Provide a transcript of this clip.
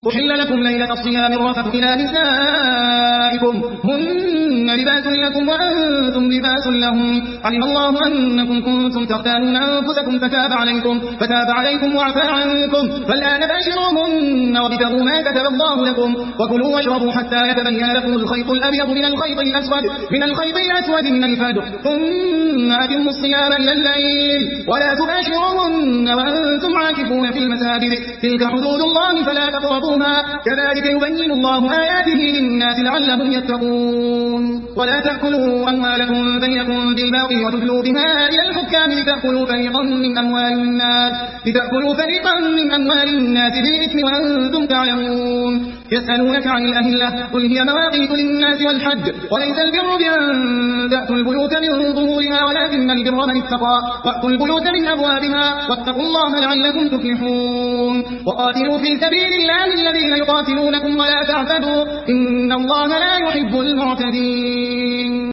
أحل لكم ليلة الصيام الرفث إلى نسائكم هن لباس لكم وأنتم لباس لهم علم الله أنكم كنتم تختانون أنفسكم فتاب عليكم وعفى عنكم فالآن باشروهن وابتغوا ما كتب الله لكم وكلوا واشربوا حتى يتبين لكم الخيط الأبيض من الخيط الأسود من الفجر ثم أتموا الصيام إلى الليل ولا تباشروهن وأنتم عاكفون في المساجد تلك حدود الله فلا تقربوها كذلك يبين الله آياته للناس لعلهم يتقون ولا تأكلوا أموالكم بينكم بالباطل وتدلوا بها إلى الحكام لتأكلوا فريقا من أموال الناس بالإثم وأنتم تعلمون يسألونك عن الأهلة قل هي مواقيت للناس والحج وليس البر بأن تأتوا البيوت من ظهورها ولكن البر من اتقى وأتوا البيوت من أبوابها واتقوا الله لعلكم تفلحون وقاتلوا في سبيل الله الذين يقاتلونكم ولا تعتدوا إن الله لا يحب المعتدين